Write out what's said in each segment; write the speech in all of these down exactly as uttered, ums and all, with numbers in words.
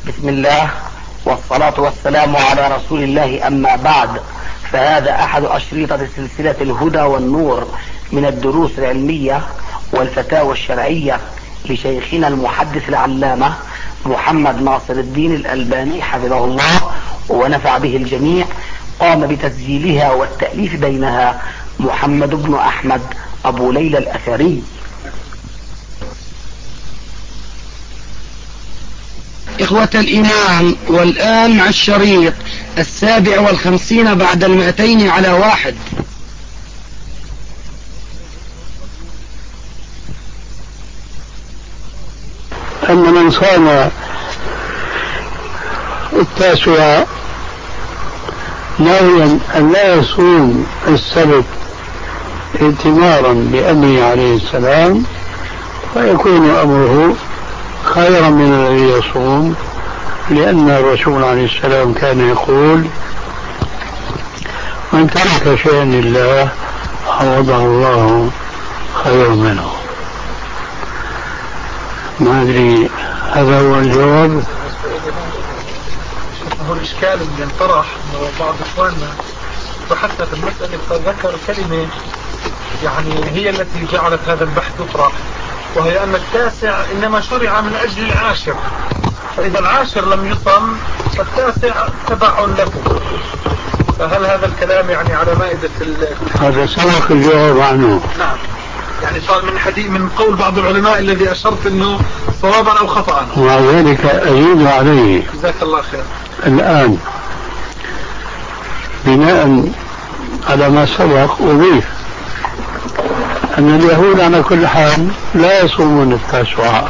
بسم الله والصلاة والسلام على رسول الله، أما بعد، فهذا أحد أشريطة سلسلة الهدى والنور من الدروس العلمية والفتاوى الشرعية لشيخنا المحدث العلامة محمد ناصر الدين الألباني حفظه الله ونفع به الجميع. قام بتسجيلها والتأليف بينها محمد بن أحمد أبو ليلى الأثري. إخوة الإمام، والآن مع الشريط السابع والخمسين بعد المئتين على واحد. أن من صام التاسع ناويا أن لا يصوم السبت ائتمارا بأمره عليه السلام فيكون أمره خيرا من الذي يصوم، لأن الرسول عليه السلام كان يقول: من ترك شيئا لله عوضه الله خيرا منه. ما أدري هذا هو الجواب. هو الإشكال اللي انطرح أنه بعض إخواننا بحثنا في المسألة فذكر كلمة يعني هي التي جعلت هذا البحث يطرح، وهي أن التاسع إنما شرع من أجل العاشر، فإذا العاشر لم يصم فالتاسع تبع له. فهل هذا الكلام يعني على مائدة هذا سبق الجواب عنه؟ نعم، يعني صار من حديث من قول بعض العلماء الذي أشرت أنه صوابا أو خطأ، ومع ذلك أزيد عليه. جزاك الله خير. الآن بناء على ما سبق أضيف أن اليهود على كل حال لا يصومون التاسعاء.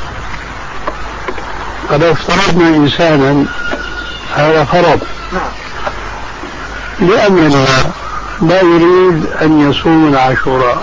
قد افترضنا إنسانا هذا فرض لأننا لا يريد أن يصوم العاشوراء،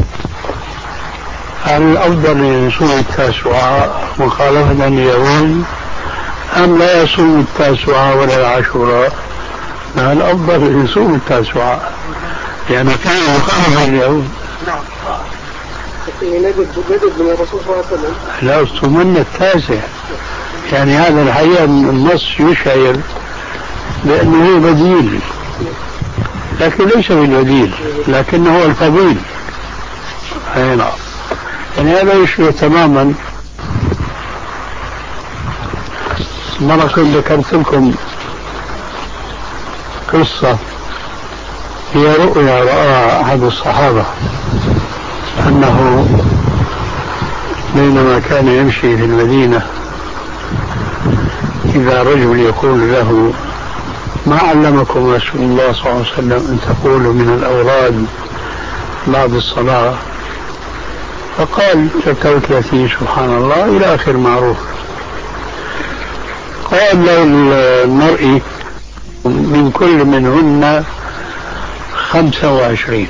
هل الأفضل أن يصوم التاسعاء مخالفة لليهود أم لا يصوم التاسعاء ولا العاشوراء؟ هل الأفضل أن يصوم التاسعاء لأن كان مخالفة لليهود. نعم. نجد نجد من الرسول صلى الله عليه وسلم لا صومنا التاسع، يعني هذا الحقيقة النص يشعر بأنه هو بديل، لكن ليس بالبديل لكنه هو الفضيل. أي نعم، يعني هذا يشبه تماما. مرة كنت ذكرت لكم قصة، هي رؤيا رآها أحد الصحابة أنه بينما كان يمشي في المدينة إذا رجل يقول له: ما علمكم رسول الله صلى الله عليه وسلم أن تقولوا من الأوراد بعد الصلاة؟ فقال: ستة وثلاثين سبحان الله إلى آخر معروف. قال له المرء: من كل منهن خمسة وعشرين،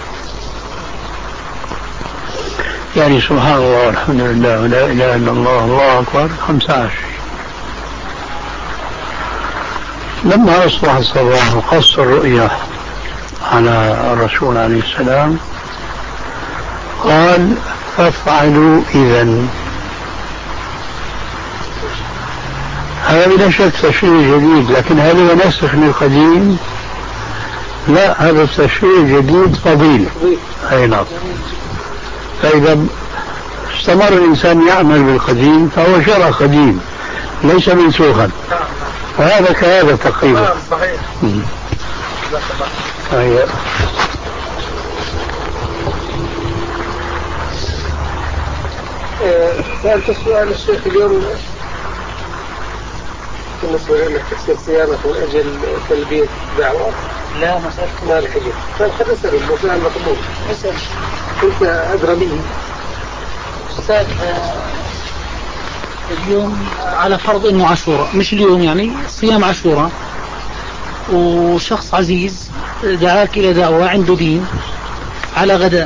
يعني سبحان الله والحمد لله ولا إله إلا الله الله أكبر خمسة وعشرين. لما أصبح الصباح وقص الرؤيا على الرسول عليه السلام قال: فافعلوا إذن. هذا بلا شك تشريع جديد، لكن هل هو نسخ للقديم؟ لا، هذا التشريع جديد فضيل. أي نعم. فإذا استمر الإنسان يعمل بالقديم فهو شرع قديم ليس منسوخا، وهذا كهذا تقريبا. صحيح. صحيح. سألت السؤال الشيخ اليوم بالنسبة لك تكسير صيانة من أجل تلبية دعوة. لا مسألة ما الحجة؟ فالخد أسأل المسألة مقبول. أسأل كنت أدرى مني أستاذ. اليوم على فرض إنه عاشوراء، مش اليوم يعني صيام عاشوراء، وشخص عزيز دعاك إلى دعوة عنده دين على غداء،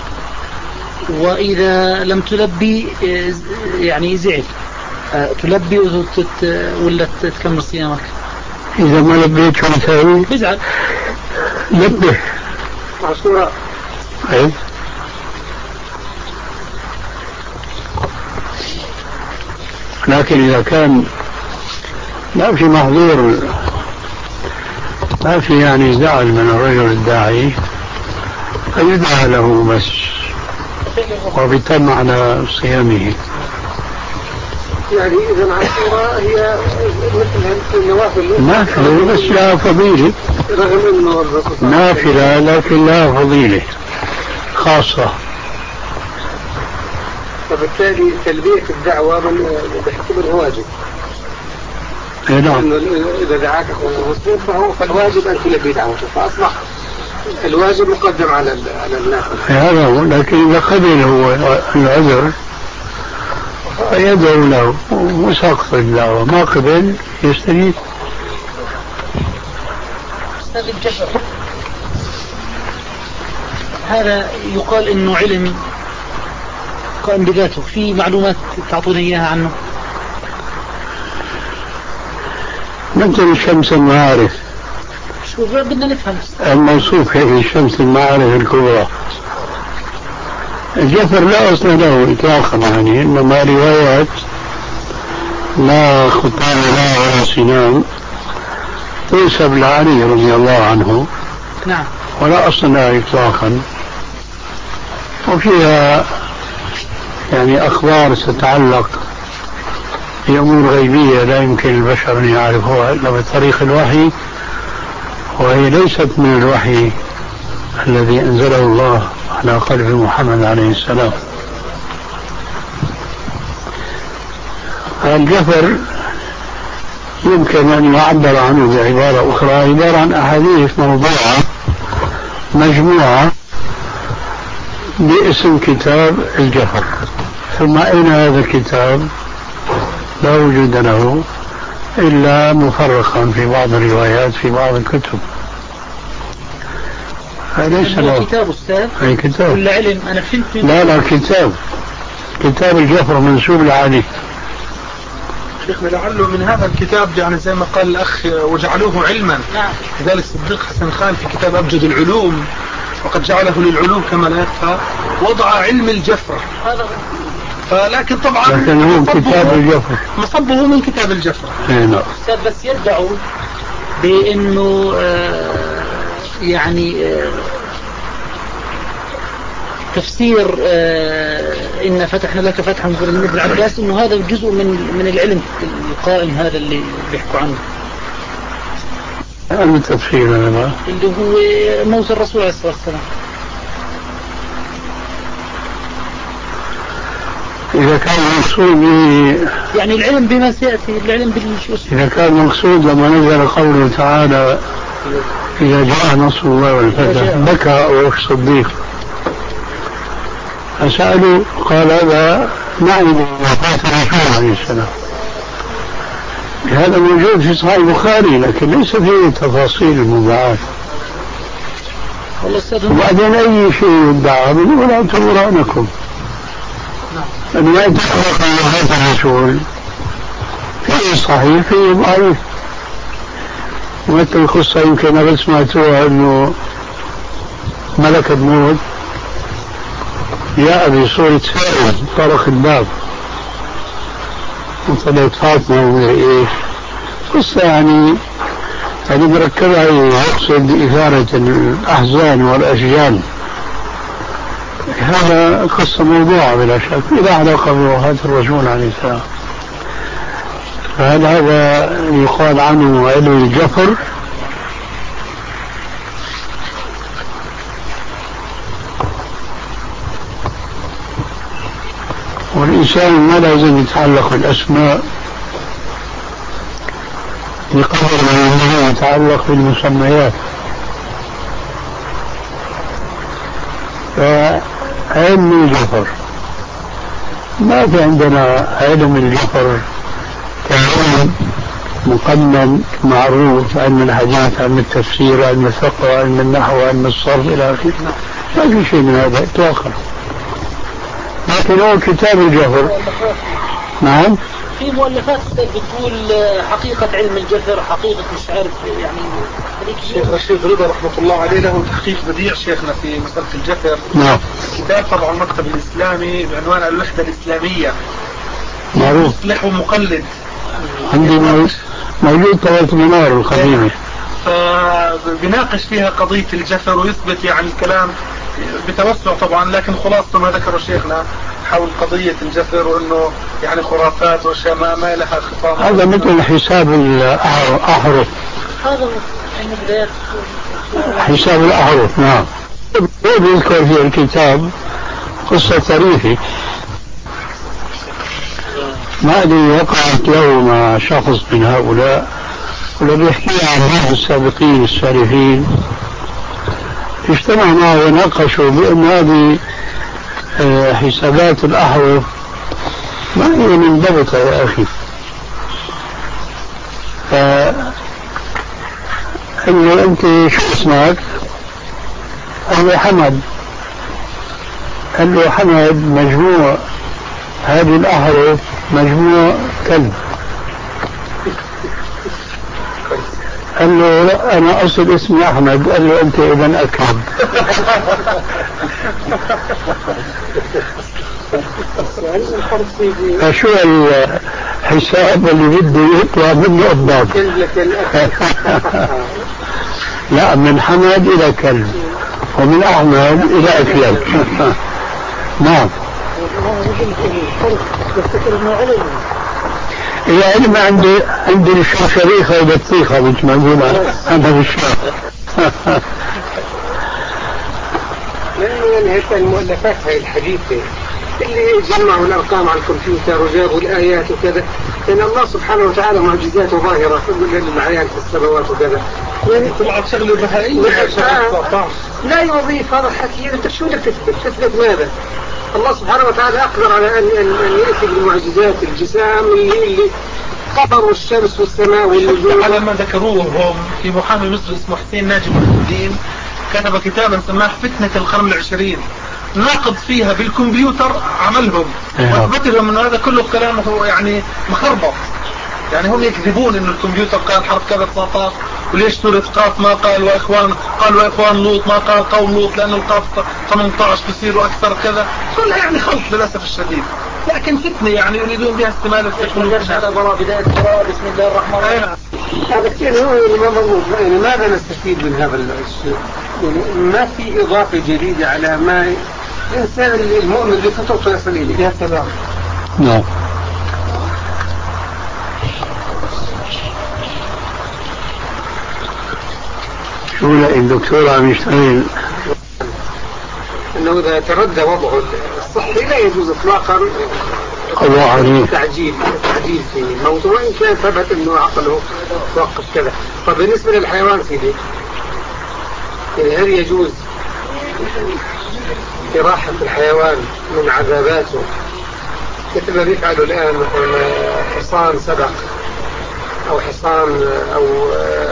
وإذا لم تلبي يعني زعل، تلبي وتت... ولا تكمل صيامك؟ إذا ما لبيت شو نسوي؟ بزعل. لبه عاشوراء. أي. لكن إذا كان ما في محظور، ما في يعني زعل من الرجل الداعي، فيدعى له بس وبيتم على صيامه. يعني إذا عاشوراء هي مثل النوافل نافلة بس لها فضيلة، رغم أنه نافلة لكن لها فضيلة خاصة. فبالتالي تلبية الدعوة من بحكم الواجب. نعم. إذا دعاك مسلم فهو فالواجب أن تلبي دعوته، فأصبح الواجب مقدم على على النافل. هذا هو، لكن إذا قبل هو العذر يدعو له وسقط الدعوة، ما قبل يستجيب. أستاذ الجفر، هذا يقال إنه علم قائم بذاته، في معلومات تعطوني إياها عنه؟ مثل الشمس المعارف، شو بدنا نفهم الموصوف هي شمس المعارف الكبرى. الجفر لا أصل له إطلاقا، يعني إنما روايات لا خطان لا ولا سنان تنسب لعلي رضي الله عنه. نعم. ولا أصل لها إطلاقا، وفيها يعني أخبار تتعلق بأمور غيبية لا يمكن البشر أن يعرفوها إلا بطريق الوحي، وهي ليست من الوحي الذي أنزله الله على قلب محمد عليه السلام. الجفر يمكن أن يعبر عنه بعبارة أخرى، عبارة عن أحاديث موضوعة مجموعة باسم كتاب الجفر. ثم أين هذا الكتاب؟ لا وجود له إلا مفرقا في بعض الروايات في بعض الكتب. ليس له كتاب أستاذ؟ أي كتاب ولا علم؟ أنا فهمت. لا لا كتاب، كتاب الجفر منسوب لعلي. شيخنا لعله من هذا الكتاب، يعني زي ما قال الأخ وجعلوه علما. نعم. لذلك الصديق حسن خان في كتاب أبجد العلوم وقد جعله للعلوم كما لا يخفى وضع علم الجفر. هذا فلكن طبعا لكن هو كتاب الجفر، مصبه من كتاب الجفر. نعم. أستاذ بس يدعوا بأنه آه يعني آه تفسير آه إن فتحنا لك فتحا من ابن عباس، إنه هذا جزء من من العلم القائم هذا اللي بيحكوا عنه. هذا التفسير هذا اللي هو موت الرسول عليه الصلاة والسلام. إذا كان مقصود يعني العلم بما سيأتي، العلم بالشيء. إذا كان مقصود لما نزل قوله تعالى إذا جاء نصر الله والفتح بكى أبو الصديق، فسألوا قال هذا معنى وفاة الرسول عليه السلام. هذا موجود في صحيح البخاري لكن ليس فيه تفاصيل المباعات. وبعدين أي شيء يدعى بنقول أنتم برهانكم أن لا يتحقق وفاة الرسول فيه صحيح فيه ضعيف. ومثل القصة يمكن أن سمعتوها أنه ملك الموت جاء بصورة سائل طرق الباب وطلعت فاطمة ومدري ايش قصة يعني هذه مركبة يقصد إثارة الأحزان والأشجان. هذا قصة موضوعة بلا شك إذا علاقة بوفاة الرسول عليه السلام. فهل هذا يقال عنه علم الجفر؟ والإنسان ما لازم يتعلق بالأسماء بقدر ما أنه يتعلق بالمسميات. فعلم الجفر ما في عندنا علم الجفر كعلم مقنن معروف، علم الحديث، علم التفسير، علم الفقه، علم النحو، علم الصرف إلى آخره. ما في شيء من هذا إطلاقا. لكن هو كتاب الجفر. نعم. في مؤلفات بتقول حقيقة علم الجفر، حقيقة مش عارف يعني. شيخنا الشيخ رضا رحمة الله عليه له تحقيق بديع شيخنا في مسألة الجفر. نعم. كتاب طبع المكتب الإسلامي بعنوان الوحدة الإسلامية. معروف. مصلح ومقلد. عندي موجود طاولة المنار القديمة. فبناقش فيها قضية الجسر ويثبت يعني الكلام بتوسع طبعا، لكن خلاصة ما ذكره شيخنا حول قضية الجسر وانه يعني خرافات واشياء ما, ما لها خطام. هذا مثل حساب الأحرف. هذا من بداية حساب الأحرف. نعم. يذكر في الكتاب قصة طريفة، ما أدري وقعت له مع شخص من هؤلاء، ولا بيحكي عن بعض السابقين السالفين اجتمعوا معه وناقشوا بأن هذه حسابات الأحرف ما هي منضبطة يا أخي. قال له أنت شو اسمك؟ قال له حمد. قال له حمد مجموع هذه الأحرف مجموع كلب. قال له لا أنا أصل اسمي أحمد. قال له أنت إذن أكلب. فشو الحساب اللي بده يطلع منه أضباط؟ لا، من حمد إلى كلب ومن أحمد إلى أكلب. نعم. إلى علم عندي عندي الشريخة وبطيخة مثل ما نقول أنا بالشرق. لأنه هيك المؤلفات هاي الحديثة اللي جمعوا الأرقام على الكمبيوتر وجابوا الآيات وكذا، لأن الله سبحانه وتعالى معجزاته ظاهرة كل العيان في السماوات وكذا، يعني طلعت شغله بهائية. لا يضيف هذا الحكي. أنت شو بدك تثبت؟ تثبت ماذا؟ الله سبحانه وتعالى أقدر على أن أن أن يأتي بالمعجزات الجسام اللي اللي قمر والشمس والسماء والنجوم. على ما ذكروه هم في محامي مصري اسمه حسين ناجي الدين، كتب كتابا سماه فتنة القرن العشرين، ناقض فيها بالكمبيوتر عملهم واثبت لهم انه هذا كله كلامه يعني مخربط. يعني هم يكذبون انه الكمبيوتر قال حرف كذا تسعة عشر، وليش سورة قاف ما قال واخوان قال واخوان لوط ما قال قوم لوط لانه القاف ثمانية عشر بصير اكثر كذا، كلها يعني خلط للاسف الشديد، لكن فتنة يعني يريدون بها استمال التكنولوجيا. على براء بداية براء بسم الله الرحمن الرحيم. هذا كثير هو يعني ماذا نستفيد من هذا الشيء؟ يعني ما في إضافة جديدة على ما الإنسان المؤمن بفطرته يصل إليه. يا سلام. نعم. شو لا الدكتور عم يشتغل انه اذا تردى وضعه الصحي لا يجوز اطلاقا الله عليه تعجيل تعجيل في الموت، وان كان ثبت انه عقله توقف كذا. طب بالنسبه للحيوان سيدي، يعني هل يجوز إراحة الحيوان من عذاباته مثل ما بيفعلوا الآن مثلا حصان سبق أو حصان أو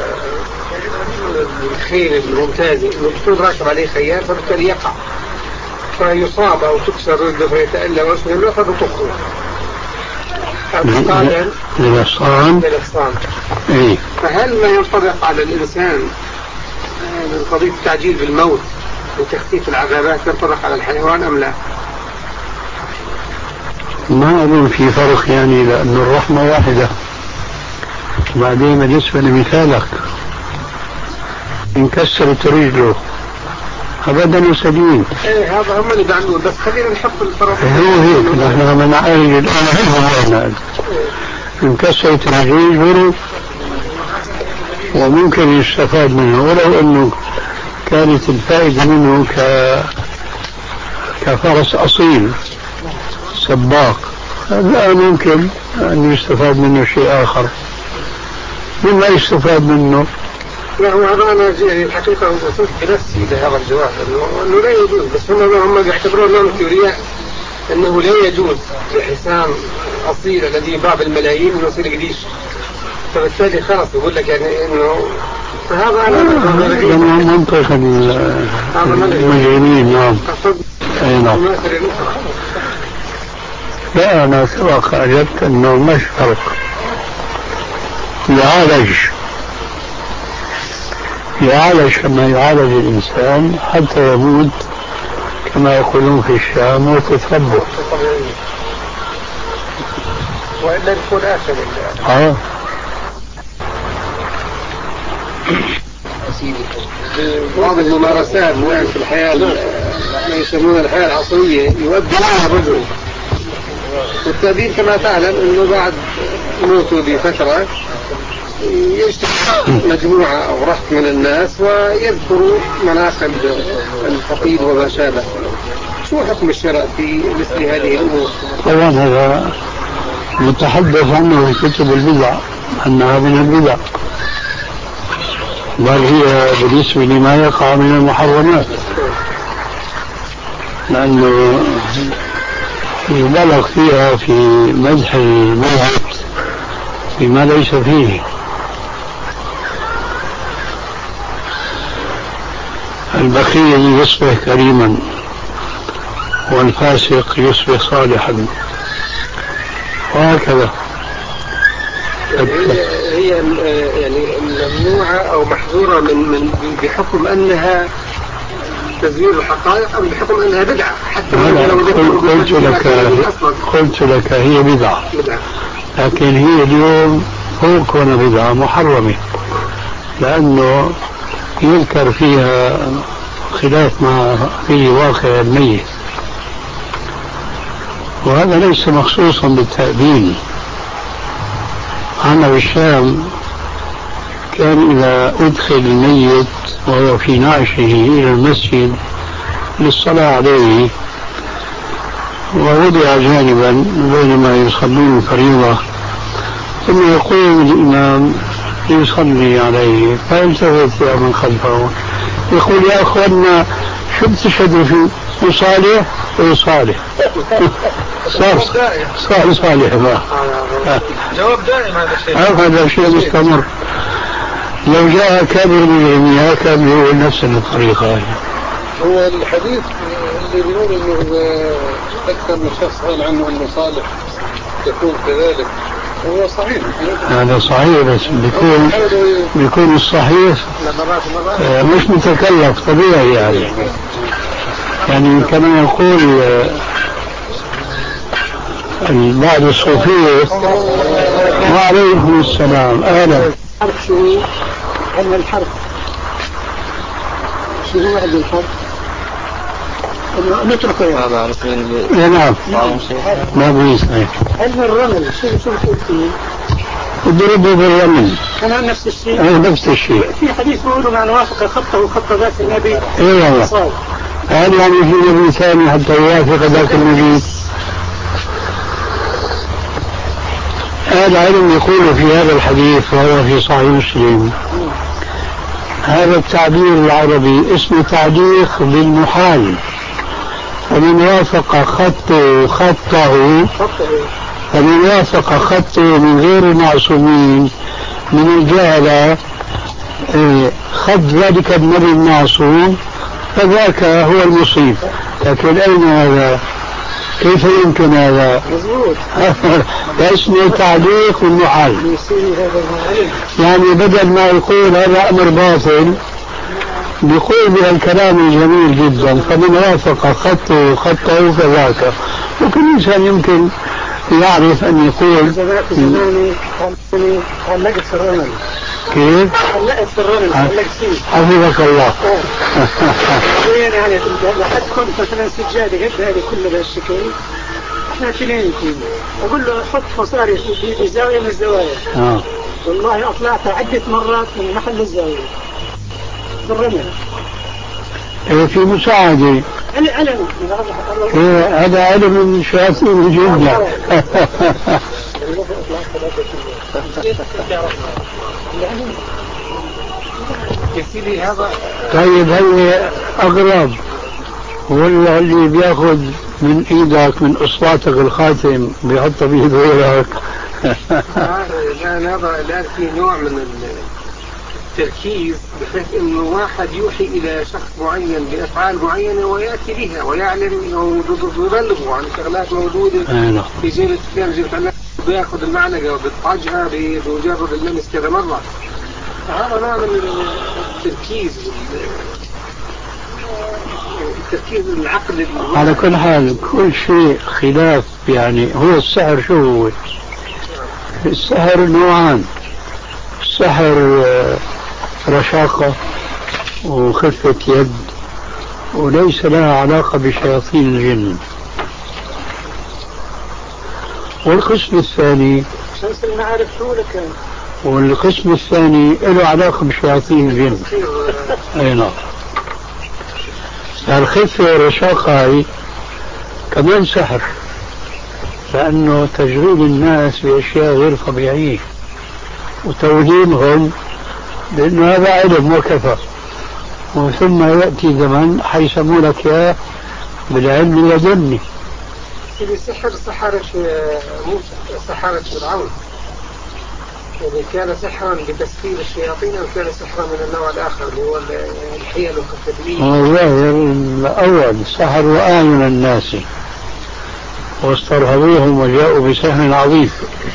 الخيل الممتازة إنه بتكون راكب عليه خيال فبالتالي يقع فيصاب أو تكسر رجله فيتألم واسمه له فبتخه للحصان. إيه. فهل ما ينطبق على الإنسان قضية التعجيل بالموت وتخفيف العذابات ينطبق على الحيوان أم لا؟ ما أظن في فرق يعني، لأن الرحمة واحدة. بعدين بالنسبة لمثالك انكسرت رجله أبدا سليم. إيه هذا هم اللي بيعملون، بس خلينا نحط الفرق. هو هيك نحن من عالج الآن هم انكسرت رجله وممكن يستفاد منه، ولو أنه كانت الفائدة منه ك... كفرس أصيل سباق، لا ممكن أن يستفاد منه شيء آخر. مما يستفاد منه لا هو هذا أنا الحقيقة وصلت بنفسي لهذا الجواب أنه لا يجوز، بس هم هم بيعتبرون أنه تيوريا أنه لا يجوز لحسام أصيل الذي باع بالملايين أنه يصير قديش، فبالتالي خلاص يقول لك يعني أنه فهذا أنا منطق المجرمين. نعم. أي نعم. لا أنا سبق أجبت أنه مش فرق، يعالج يعالج كما يعالج الإنسان حتى يموت كما يقولون في الشام وتتربه وإلا يكون آخر. آه بعض الممارسات الآن في الحياة ما يسمونها الحياة العصرية يؤدي لها الرجل، والتأديب كما تعلم أنه بعد موته بفترة يجتمع مجموعة أو رهط من الناس ويذكروا مناقب الفقيد وما شابه. شو حكم الشرع في مثل هذه الأمور؟ طبعا هذا متحدث عنه في كتب البدع أنها من البدع، بل هي بالنسبة لما يقع من المحرمات، لأنه يبالغ فيها في مدح الميت بما ليس فيه. البخيل يصبح كريما والفاسق يصبح صالحا وهكذا. هي يعني ممنوعة أو محظورة من من بحكم أنها تزوير الحقائق أم بحكم أنها بدعة؟ حتى لو قلت لك قلت لك هي بدعة، لكن هي اليوم هو كون بدعة محرمة، لأنه يذكر فيها خلاف ما فيه واقع الميت، وهذا ليس مخصوصا بالتأبين. عنا بالشام كان إذا أدخل الميت وهو في نعشه إلى المسجد للصلاة عليه ووضع جانبا بينما يصلون الفريضة، ثم يقوم الإمام يصلي عليه، فيلتفت من خلفه يقول: يا أخوانا شو بتشهدوا فيه؟ صالح وصالح صار صار صالح بقى. جواب دائم هذا الشيء. هذا شيء مستمر. لو جاء كابر من العلمية كان يقول نفس الطريقة. هو الحديث اللي بيقول انه اكثر من شخص قال عنه انه صالح يكون كذلك هو صحيح. هذا صحيح، بس بيكون بيكون الصحيح مش متكلف طبيعي يعني. يعني كما يقول بعض الصوفية: وعليكم السلام أهلا. الحرف شو هو؟ علم الحرف شو هو علم الحرف؟ نتركه يا نعم ما بيس. علم الرمل شو شو بتقول فيه؟ اضربوا بالرمل كمان نفس الشيء. ايه نفس الشيء. في حديث بيقولوا من وافق خطه خط ذات النبي. ايه والله. هل يعني في نبي ثاني حتى يوافق ذاك النبي؟ هذا علم يقول في هذا الحديث وهو في صحيح مسلم: هذا التعبير العربي اسمه تعليق بالمحال، فمن وافق خطه خطه فمن وافق خطه من غير المعصومين من الجهلة خط ذلك النبي المعصوم فذاك هو المصيب. لكن أين هذا؟ كيف يمكن هذا؟ اسمه تعليق والمحال. يعني بدل ما يقول هذا أمر باطل بيقول بهالكلام الجميل جدا: فمن وافق خطه خطه فذاك. وكل إنسان يمكن يعرف أن يقول علقت في الرمل. كيف؟ علقت في الرمل علقت فيه. حفظك الله. يعني لحد كنت مثلا سجادة قد هذه كلها بهالشكل، احنا اثنين اقول له حط مصاري في زاوية من الزوايا. آه. والله اطلعت عدة مرات من محل الزاوية بالرمل. إيه في مساعدة. علم. إيه هذا علم من شياطين الجن. طيب هل أغرب ولا اللي بياخذ من ايدك من اصبعتك الخاتم بيحطه بيده وياك؟ لا هذا الآن في نوع من التركيز بحيث انه واحد يوحي الى شخص معين بافعال معينه وياتي بها ويعلم ويبلغه عن شغلات موجوده في جيبه فلان جيبه علان، بياخذ المعلقه وبيطعجها بمجرد اللمس كذا مره. هذا نوع من التركيز التركيز العقل. على كل حال كل شيء خلاف. يعني هو السحر شو هو؟ السحر نوعان: سحر رشاقة وخفة يد وليس لها علاقة بشياطين الجن. والقسم الثاني شمس المعارف حولك والقسم الثاني له علاقة بشياطين الجن. أي نعم. الخفة والرشاقة هي كمان سحر، لأنه تجريب الناس بأشياء غير طبيعية وتوهيمهم بأنه هذا علم وكفى، وثم يأتي زمن حيسموا لك يا بالعلم اللدني. في سحر سحرة موسى سحرة فرعون، يعني كان سحرا بتسخير الشياطين أو كان سحرا من النوع الآخر اللي هو الحيل والتدليل؟ والله الأول سحروا أعين الناس واسترهبوهم وجاءوا بسحر عظيم.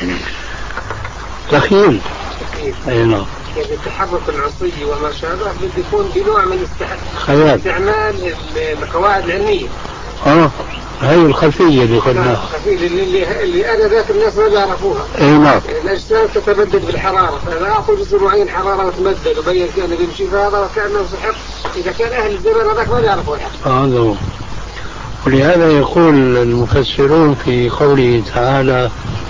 تخيل. أي نعم. يعني التحرك العصي وما شابه بده يكون بنوع من خيال استعمال القواعد العلمية. اه هي الخفية اللي قلناها. الخفية اللي, اللي, اللي أنا ذات الناس ما بيعرفوها. اي نعم. الأجسام تتبدد بالحرارة، فإذا أعطوا جزء معين حرارة وتمدد وبين كأنه بيمشي، فهذا وكأنه سحر. إذا كان أهل الزمن هذاك ما بيعرفوا الحق. هذا هو. ولهذا يقول المفسرون في قوله تعالى: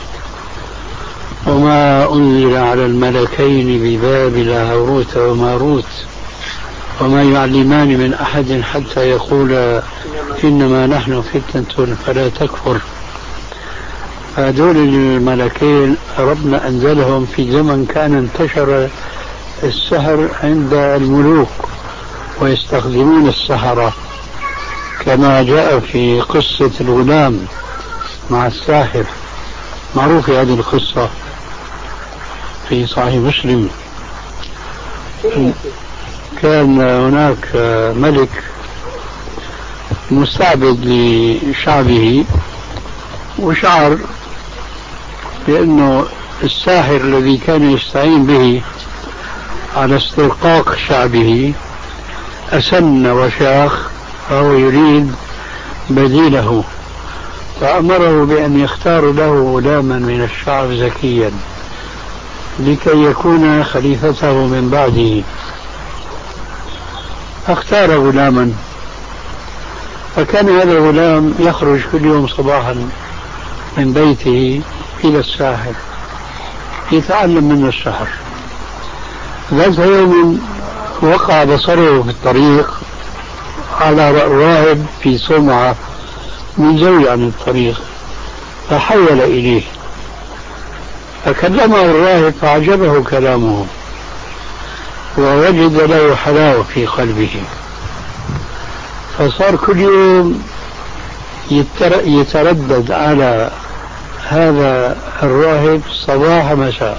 وما أنزل على الملكين ببابل هاروت وماروت وما يعلمان من أحد حتى يقولا إنما نحن فتنة فلا تكفر. هذول الملكين ربنا أنزلهم في زمن كان انتشر السحر عند الملوك ويستخدمون السحرة، كما جاء في قصة الغلام مع الساحر، معروفة هذه القصة في صحيح مسلم. كان هناك ملك مستعبد لشعبه، وشعر بأنه الساحر الذي كان يستعين به على استرقاق شعبه أسن وشاخ، فهو يريد بديله، فأمره بأن يختار له غلاما من الشعب زكيا لكي يكون خليفته من بعده. فاختار غلاما، فكان هذا الغلام يخرج كل يوم صباحا من بيته إلى الساحر يتعلم منه السحر. ذات يوم وقع بصره في الطريق على راهب في صومعة من زوي عن الطريق، فحول إليه فكلمه الراهب فعجبه كلامه ووجد له حلاوة في قلبه، فصار كل يوم يتردد على هذا الراهب صباح مساء.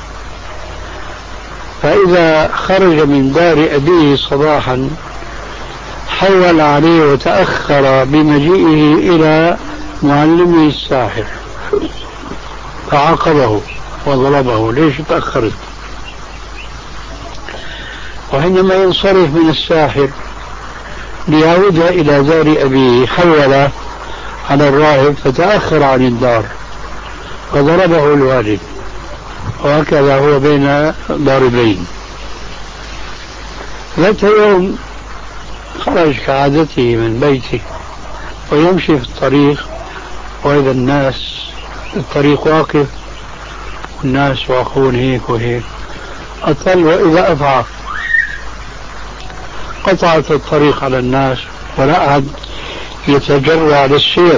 فإذا خرج من دار أبيه صباحا حول عليه وتأخر بمجيئه إلى معلمه الساحر، فعاقبه وضربه: ليش تأخرت؟ وحينما ينصرف من الساحر ليعود إلى دار أبيه حول على الراهب فتأخر عن الدار فضربه الوالد، وهكذا هو بين ضاربين. ذات يوم خرج كعادته من بيته ويمشي في الطريق، وإذا الناس الطريق واقف والناس واقفون هيك وهيك، أطل وإذا أفعى قطعت الطريق على الناس ولا أحد يتجرع على السير.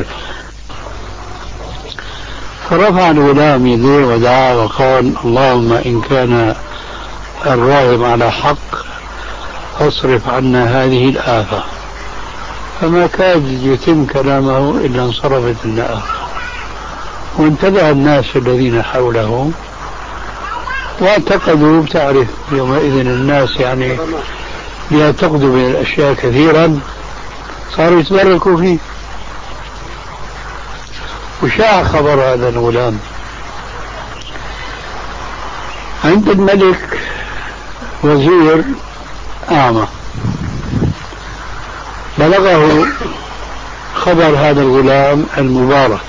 فرفع الغلام يديه ودعا وقال: اللهم إن كان الراهب على حق فاصرف عنا هذه الآفة. فما كاد يتم كلامه إلا انصرفت النآفة، وانتبه الناس الذين حوله واعتقدوا، بتعرف يومئذ الناس يعني يعتقدوا بالأشياء كثيرا، صاروا يتبركوا فيه. وشاع خبر هذا الغلام عند الملك وزير أعمى، بلغه خبر هذا الغلام المبارك،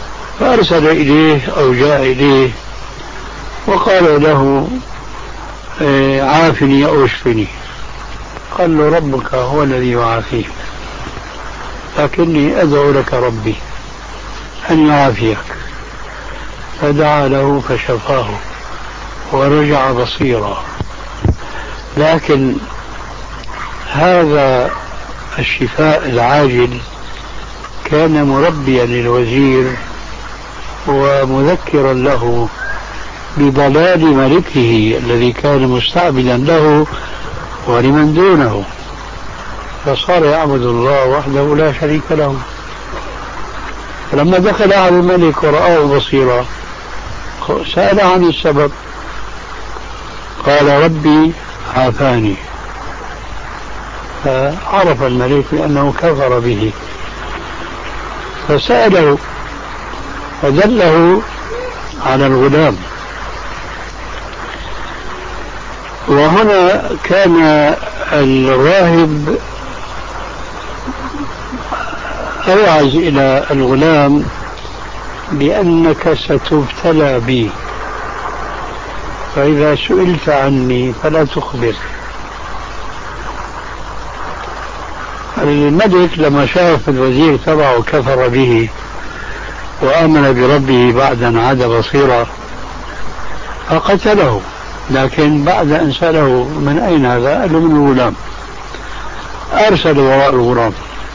فأرسل إليه أو جاء إليه وقال له: عافني أو اشفني. قال له ربك هو الذي يعافيك، لكني أدعو لك ربي أن يعافيك. فدعا له فشفاه ورجع بصيرا. لكن هذا الشفاء العاجل كان مربيا للوزير ومذكرا له بضلال ملكه الذي كان مستعبدا له ولمن دونه، فصار يعبد الله وحده لا شريك له. فلما دخل على الملك ورآه بصيرا سأل عن السبب، قال ربي عافاني. فعرف الملك لأنه كفر به، فسأله فدله على الغلام. وهنا كان الراهب أوعز إلى الغلام بأنك ستبتلى بي، فإذا سئلت عني فلا تخبر. الملك لما شاف الوزير تبعه وكفر به وآمن بربه بعد أن عاد بصيرا فقتله، لكن بعد أن سأله من أين هذا قال له من الغلام، أرسل وراء الغلام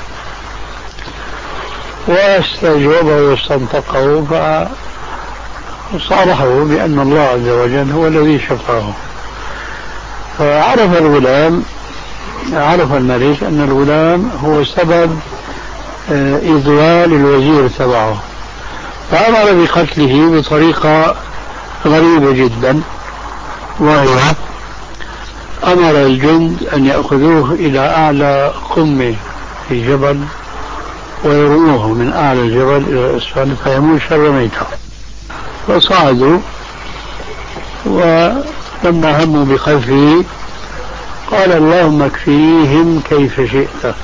واستجوبه واستنطقه فصارحه بأن الله عز وجل هو الذي شفاه. فعرف الغلام عرف الملك أن الغلام هو سبب إضلال الوزير تبعه، فأمر بقتله بطريقة غريبة جدا، وهي أمر الجند أن يأخذوه إلى أعلى قمة في جبل ويرموه من أعلى الجبل إلى أسفل فيموت شر ميتا. فصعدوا، ولما هموا بقذفه قال اللهم اكفيهم كيف شئت،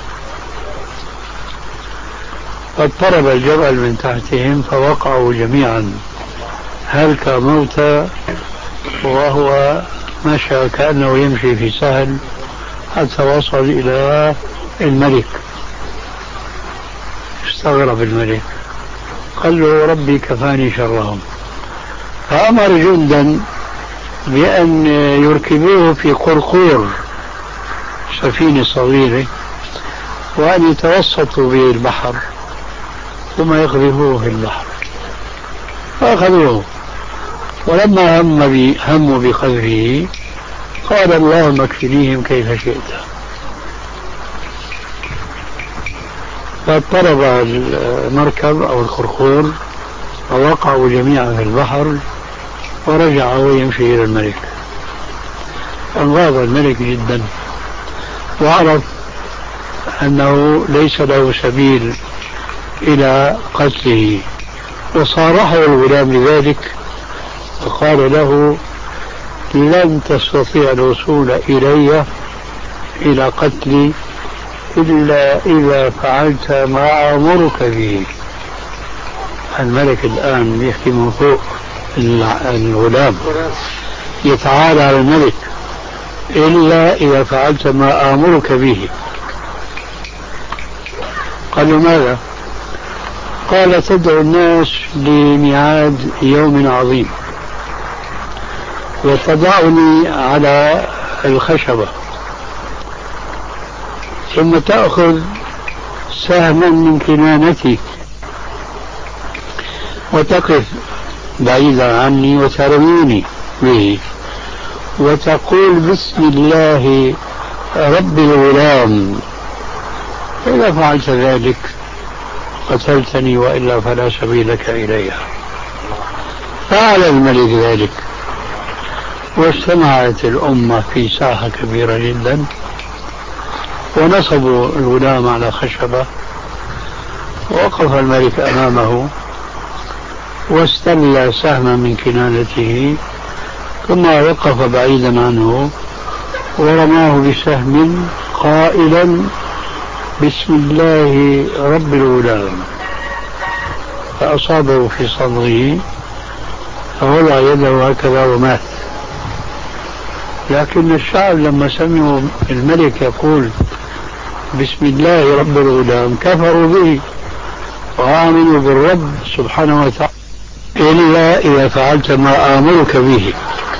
فاضطرب الجبل من تحتهم فوقعوا جميعا هلك موتى، وهو مشى كأنه يمشي في سهل حتى وصل إلى الملك. استغرب الملك، قال له ربي كفاني شرهم، فأمر جندا بأن يركبوه في قرقور سفينة صغيرة وأن يتوسطوا به البحر ثم يقذفوه في البحر. فأخذوه، ولما هم هموا بقذفه قال اللهم اكفنيهم كيف شئت، فاضطرب المركب أو الخرخور ووقعوا جميعا في البحر، ورجع ويمشي إلى الملك. انغاض الملك جدا وعرف أنه ليس له سبيل إلى قتله، وصارحه الغلام بذلك وقال له لن تستطيع الوصول إلي إلى قتلي إلا إذا فعلت ما أمرك به. الملك الآن يحكي من فوق، الغلام يتعالى على الملك، إلا إذا فعلت ما آمرك به. قال له ماذا؟ قال تدعو الناس لميعاد يوم عظيم وتضعني على الخشبة، ثم تأخذ سهما من كنانتي وتقف بعيدا عني وترميني به وتقول بسم الله رب الغلام، فإذا فعلت ذلك قتلتني وإلا فلا سبيل لك إليها. فعل الملك ذلك، واجتمعت الأمة في ساحة كبيرة جدا، ونصبوا الغلام على خشبة، ووقف الملك أمامه واستل سهما من كنانته، ثم وقف بعيدا عنه ورماه بسهم قائلا بسم الله رب الغلام، فأصابه في صدره فوضع يده هكذا ومات. لكن الشعب لما سمعوا الملك يقول بسم الله رب الغلام كفروا به وآمنوا بالرب سبحانه وتعالى إلا إذا فعلت ما آمرك به.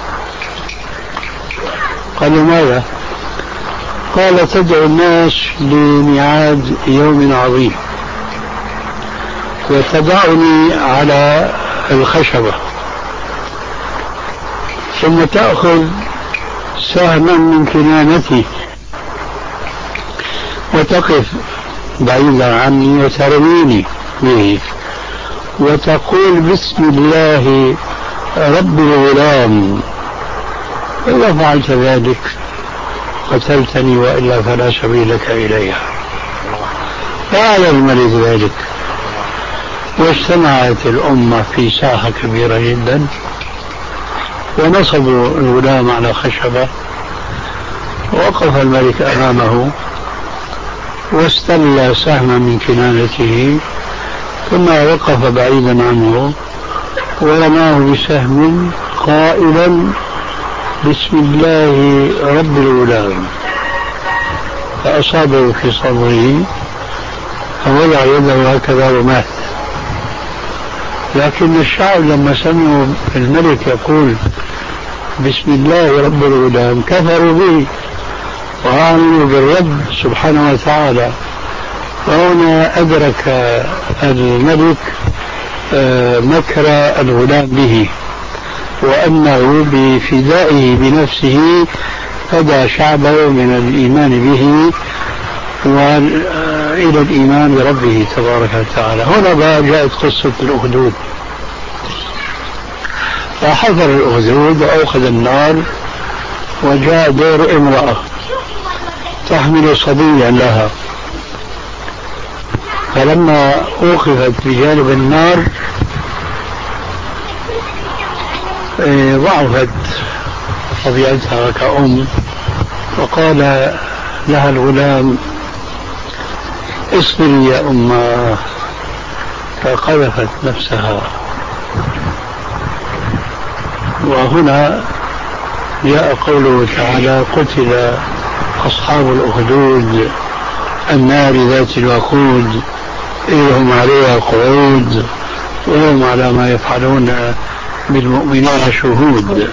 قالوا ماذا؟ قال تدعو الناس لميعاد يوم عظيم وتضعني على الخشبة ثم تأخذ سهما من كنانتي وتقف بعيدا عني وترميني به وتقول بسم الله رب الغلام، إذا فعلت ذلك قتلتني وإلا فلا سبيل لك إليها. فعل الملك ذلك واجتمعت الأمة في ساحة كبيرة جدا ونصبوا الغلام على خشبة ووقف الملك أمامه واستل سهما من كنانته ثم وقف بعيدا عنه ورماه بسهم قائلا بسم الله رب الغلام، فأصابه في صدره فوضع يده هكذا ومات. لكن الشعب لما سمعوا الملك يقول بسم الله رب الغلام كفروا به وآمنوا بالرب سبحانه وتعالى. وهنا أدرك الملك مكر الغلام به وأنه بفدائه بنفسه فدى شعبه من الإيمان به وإلى الإيمان بربه تبارك وتعالى. هنا بقى جاءت قصة الأخدود، فحفر الأخدود وأوقد النار وجاء دور امرأة تحمل صبيا لها، فلما أوقفت بجانب النار ضعفت طبيعتها كأم وقال لها الغلام اصبري يا أمه، فقذفت نفسها. وهنا جاء قوله تعالى قتل أصحاب الأخدود النار ذات الوقود إذ هم عليها قعود وهم على ما يفعلون بالمؤمنين شهود.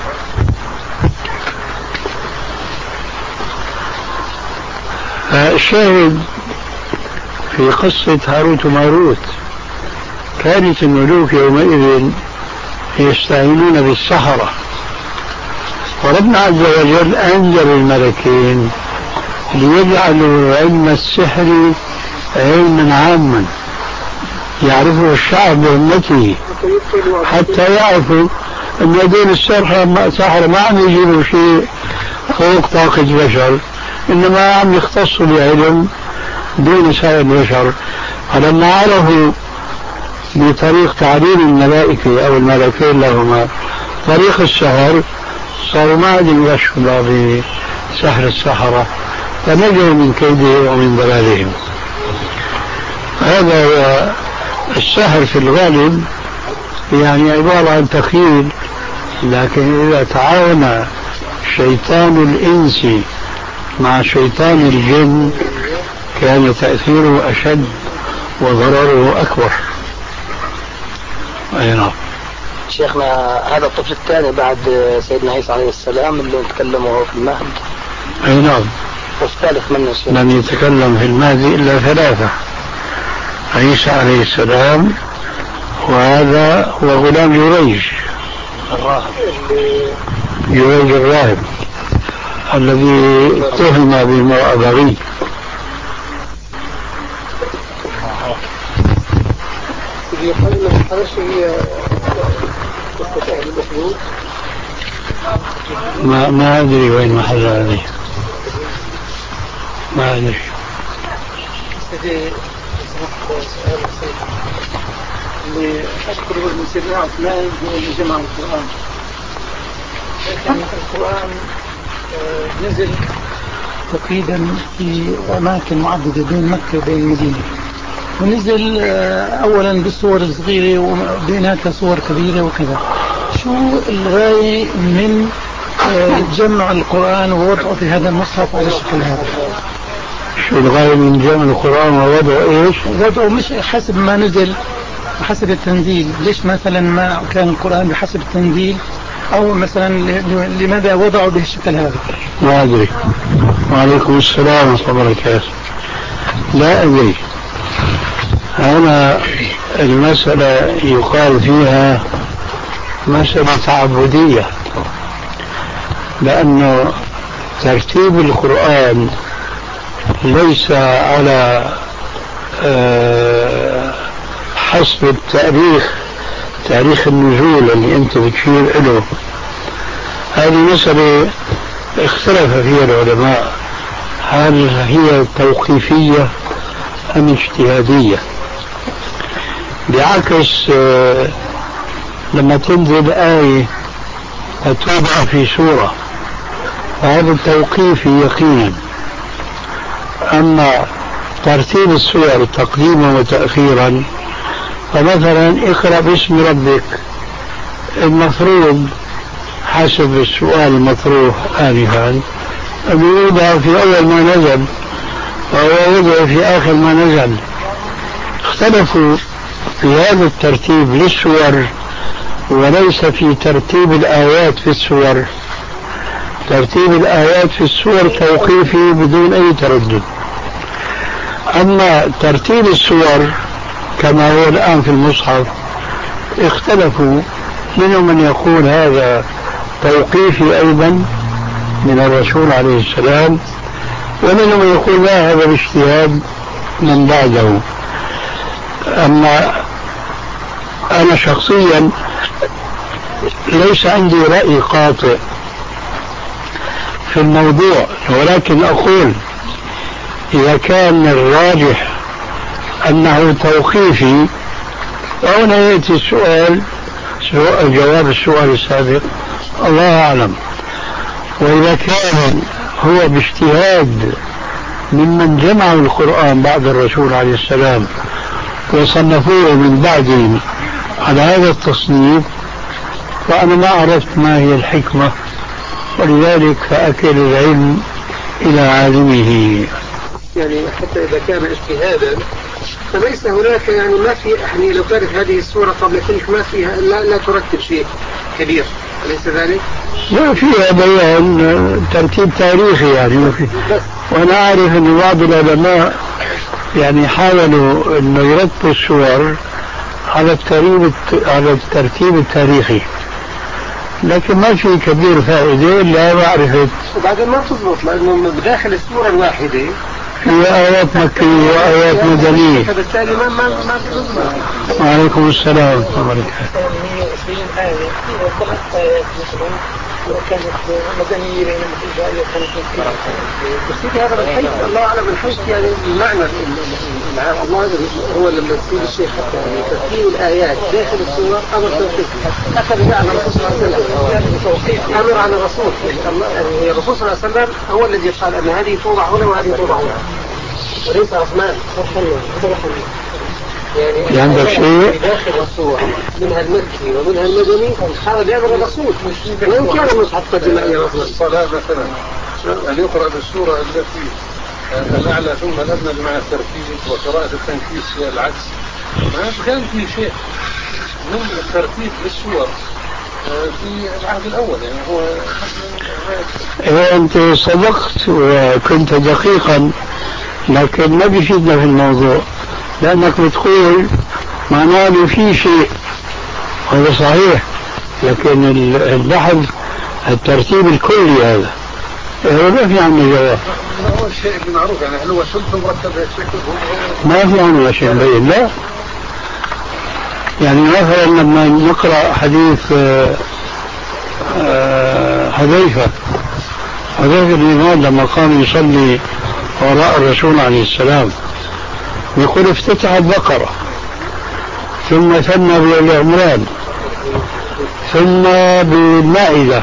الشاهد في قصة هاروت وماروت كانت الملوك يومئذ يستعينون بالسحرة، وربنا عز وجل أنزل الملكين ليجعلوا علم السحر علما عاما يعرفه الشعب بأمته، حتى يعرفوا أن هذول السحرة ما عم يجيبوا شيء فوق طاقة البشر، إنما عم يختصوا بعلم دون سائر البشر. فلما عرفوا بطريق تعليم الملائكة أو الملكين لهما طريق السحر صاروا ما عندهم يشغلوا بسحر السحرة فنجوا من كيدهم ومن ضلالهم. هذا هو السحر في الغالب، يعني عبارة عن تخيل، لكن إذا تعاون شيطان الإنس مع شيطان الجن كان تأثيره أشد وضرره أكبر. أي نعم. شيخنا هذا الطفل الثاني بعد سيدنا عيسى عليه السلام اللي تكلمه في المهد. أي نعم. والثالث من الشيخ لم يتكلم في المهد إلا ثلاثة: عيسى عليه السلام، وهذا هو غلام جريج الراهب جريج الراهب الذي اتهم بامرأة بغي. ما ما أدري وين محل هذه، ما أدري. اللي أذكر من سيدنا عثمان هو اللي جمع القرآن. كان القرآن نزل تقريبا في أماكن معددة بين مكة وبين المدينة، ونزل أولا بالصور الصغيرة وبينها صور كبيرة وكذا. شو الغاية من جمع القرآن ووضعه في هذا المصحف على الشكل هذا. شو الغاية من جمع القرآن ووضعه إيش؟ وضعه مش حسب ما نزل حسب التنزيل. ليش مثلا ما كان القرآن بحسب التنزيل، أو مثلا لماذا وضعوا بهالشكل هذا؟ ما أدري. وعليكم السلام ورحمة الله وبركاته. لا أدري. هنا المسألة يقال فيها مسألة تعبدية، لأنه ترتيب القرآن ليس على حسب التاريخ، تاريخ النزول اللي أنت بتشير له. هذه مسألة اختلف فيها العلماء، هل هي توقيفية أم اجتهادية؟ بعكس لما تنزل آية وتوضع في سورة فهذا التوقيف يقين. أما ترتيب السور تقديما وتأخيرا، فمثلا اقرأ باسم ربك، المفروض حسب السؤال المطروح آنفا أن يوضع في أول ما نزل وهو وضع في آخر ما نزل. اختلفوا في هذا الترتيب للسور وليس في ترتيب الآيات في السور. ترتيب الآيات في السور توقيفي بدون أي تردد. أما ترتيب السور كما هو الآن في المصحف اختلفوا، منهم من يقول هذا توقيفي أيضا من الرسول عليه السلام، ومنهم من يقول لا، هذا الاجتهاد من بعده. أما أنا شخصيا ليس عندي رأي قاطع في الموضوع، ولكن أقول إذا كان الراجح أنه توقيفي فهنا يأتي السؤال، جواب السؤال السابق الله أعلم. وإذا كان هو باجتهاد ممن جمعوا القرآن بعد الرسول عليه السلام وصنفوه من بعده على هذا التصنيف، فأنا ما عرفت ما هي الحكمة، ولذلك فأكل العلم إلى عالمه. يعني حتى إذا كان اجتهادا فليس هناك، يعني ما في، يعني لو كانت هذه السورة قبل تلك ما فيها، لا, لا ترتب شيء كبير، أليس ذلك؟ لا، فيها بيان ترتيب تاريخي يعني. وأنا أعرف أن بعض العلماء يعني حاولوا أنه يرتبوا السور على الترتيب على الترتيب التاريخي، لكن ما في كبير فائدة إلا معرفة. وبعدين ما تضبط، لأنه بداخل السورة الواحدة في آيات مكية وآيات مدنية، فبالتالي ما ما ما تضبط. وعليكم السلام ورحمة الله وبركاته. مئة وعشرين آية ثلاث آيات مثلا وكانت مدنية بينما في آية كانت مكية. بس هذا من حيث الله أعلم، من حيث يعني المعنى الله هو لما يقول الشيخ حتى يعني ترتيب الآيات داخل السورة أمر توقيف، أخذ عن الرسول صلى الله عليه وسلم، أمر عن الرسول. يعني الرسول صلى الله عليه وسلم هو الذي قال أن هذه توضع هنا وهذه توضع هنا، وليس عثمان. يعني عندك شيء داخل السورة منها المكي ومنها المدني هذا بأمر الرسول، وإن كان المصحف قد جمع يا رسول الصلاة مثلا أن يقرأ بالسورة التي الأعلى ثم الأدنى مع الترتيب، وقراءة التنكيس هي العكس. ما كان في شيء من الترتيب للسور في العهد الأول، يعني هو إيه. أنت صدقت وكنت دقيقا، لكن ما بيفيدنا في الموضوع، لأنك بتقول معناه أنه في شيء، هذا صحيح، لكن البحث الترتيب الكلي هذا هو ما في عنه جواب. هو الشيء المعروف، يعني هل هو ثلث مرتب بهالشكل؟ ما في عنه شيء مبين. لا، يعني مثلا لما نقرأ حديث حذيفة حذيفة الإمام لما قام يصلي وراء الرسول عليه السلام يقول افتتح البقرة ثم ثنى بالعمران ثم بالمائدة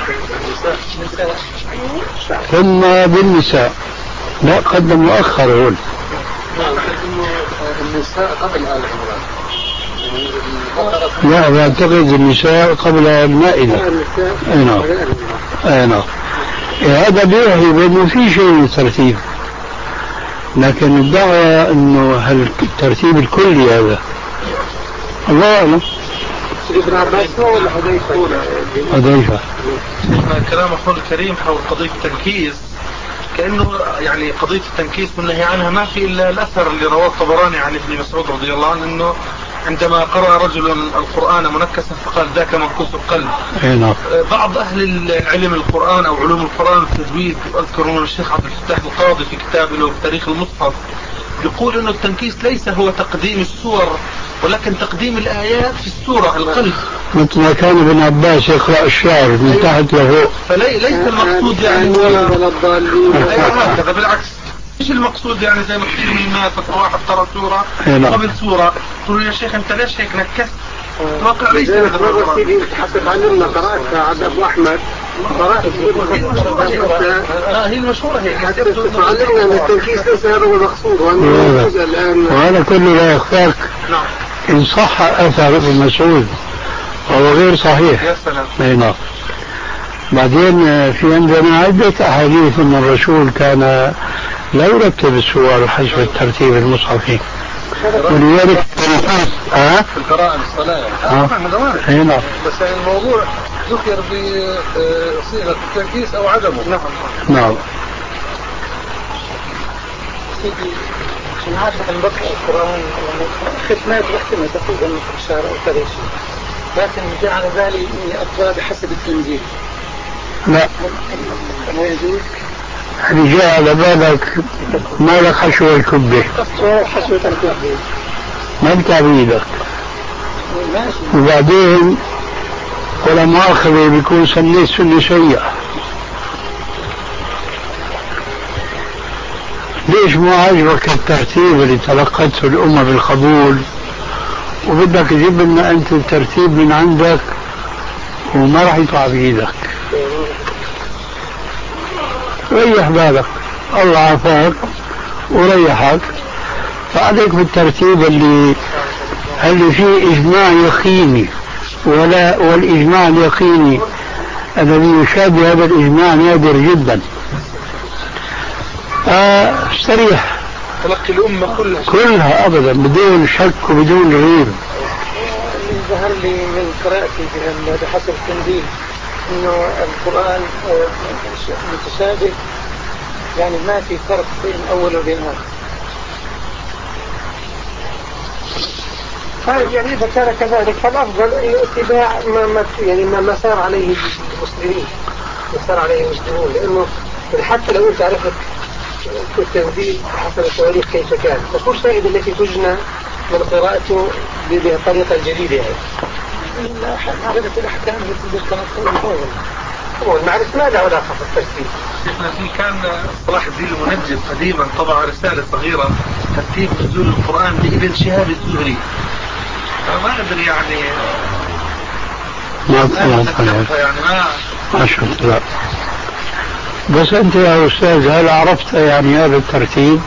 ثم بالنساء. لا، قدم مؤخر هون. النساء قبل آل عمران. لا بعتقد النساء قبل المائدة. اي نعم اي نعم. هذا بيوحي بأنه في شيء من الترتيب، لكن الدعوة انه هل الترتيب الكلي هذا الله اعلم. ابن عباس ولا حذيفة؟ حذيفة. كلام أخونا الكريم حول قضية التنكيس كأنه يعني قضية التنكيس والنهي عنها ما في إلا الأثر اللي رواه الطبراني عن ابن مسعود رضي الله عنه أنه عندما قرأ رجل القرآن منكسا فقال ذاك منكوس القلب. بعض أهل العلم القرآن أو علوم القرآن التجويد أذكرون الشيخ عبد الفتاح القاضي في كتاب له تاريخ المصحف يقول أنه التنكيس ليس هو تقديم السور ولكن تقديم الآيات في السورة القلب، مثل ما كان ابن عباس يقرأ الشعر من تحت لفوق. فليس المقصود يعني هذا بالعكس. ايش المقصود يعني زي ما كثير من الناس واحد قرأ سورة قبل سورة تقول يا شيخ انت ليش هيك نكست؟ الواقع ليس هذا الرسول. حسب علمنا قرأت عبد أبو أحمد قرأت هي المشهورة هيك علمنا أن التنكيس ليس هذا هو المقصود وأنه الآن وهذا كله لا يخفاك. نعم. إن صح أثر ابن مسعود وهو غير صحيح. يا سلام. نعم. بعدين في عندنا عدة أحاديث أن الرسول كان لا يرتب السور حسب الترتيب المصحفي، ولذلك في القراءة الصلاة هذا واحد. نعم. بس الموضوع ذكر بصيغة التنكيس أو عدمه. نعم. نعم. سيدي عشان عارف عن بقرأ القرآن يعني ختمات بختمة تقريبا في شهر أو كذا شيء، لكن جاء على بالي إني أقرأ بحسب التنزيل. لا. ما يجوز. اللي جاء على بالك ما لك حشو الكبة. حشوة الكبة. ما انت بيدك. ماشي. وبعدين ولا مؤاخذة بيكون سنيت سنة سيئة. ليش ما عجبك الترتيب اللي تلقته الأمة بالقبول وبدك تجيب لنا أنت الترتيب من عندك وما راح يطلع بإيدك؟ ريح بالك، الله عافاك وريحك، فعليك بالترتيب اللي اللي فيه إجماع يقيني، ولا والإجماع اليقيني الذي يشابه هذا الإجماع نادر جدا. استريح. تلقي الأمة كلها كلها أبدا بدون شك وبدون ريب. اللي ظهر لي من قراءتي بحسب التنزيل إنه القرآن متشابه، يعني ما في فرق بين أول وبين آخر. طيب يعني إذا كان كذلك فالأفضل اتباع ما يعني ما صار عليه المسلمين ما صار عليه المسلمون، لأنه حتى لو أنت عرفت التنزيل حسب التواريخ كيف كان فكل فائدة التي تجنى من قراءته بطريقة جديدة يعني. معرفة الأحكام التي كانت أول والمعرفة ما له علاقة بالترتيب. شيخنا في كان صلاح الدين المنجد قديما طبع رسالة صغيرة ترتيب نزول القرآن لابن شهاب الزهري، فما أدري يعني ما أتذكرها يعني ما ما شفت. لا بس أنت يا أستاذ هل عرفت يعني هذا الترتيب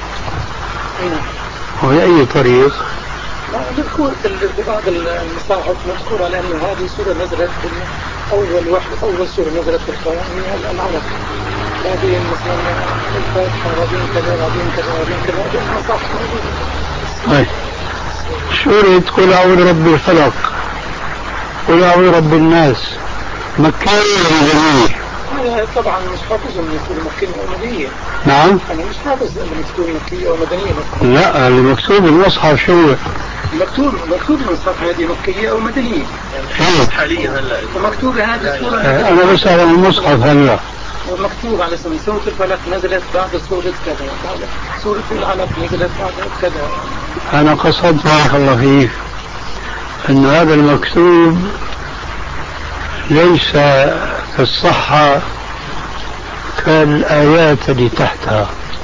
وبأي طريق؟ مذكور في بعض المصاحف مذكور على أن هذه سورة نزلت أول واحد أول سورة نزلت في القرآن هي العلق، بعدين مثلا الفاتحة بعدين كذا بعدين كذا بعدين كذا هذه المصاحف موجودة. سورة قل أعوذ برب الفلق، قل أعوذ برب الناس، مكية ومدنية؟ طبعا مش حافظ ان يكون مكية ومدنية. نعم انا مش حافظ ان تكون مكية ومدنية مثلا. لا اللي مكتوب المصحف شو مكتوب مكتوب المصحف هذه مكية او مدنية حاليا هلا ومكتوب هذه السورة. انا بسأل عن المصحف هلا ومكتوب على اسم سورة الفلق نزلت بعد سورة كذا، بعد سورة العلق نزلت بعد كذا. انا قصدت بارك الله فيك ان هذا المكتوب ليس في الصحة كالآيات اللي تحتها.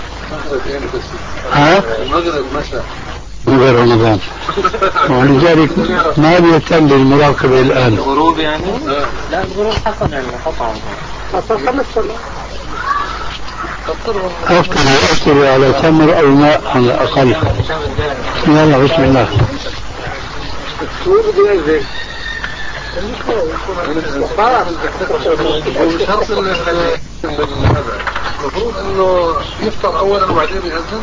ها؟ المغرب مساء غير رمضان، ولذلك ما بيهتم بالمراقبة الآن. الغروب يعني؟ لا الغروب حصل يعني قطعا حصل خمس صلاة. أفطر أفطر على تمر أو ماء على الأقل. يلا بسم الله. شو بده يأذن؟ وشرط المفروض انه يفطر اولا وبعدين يأذن.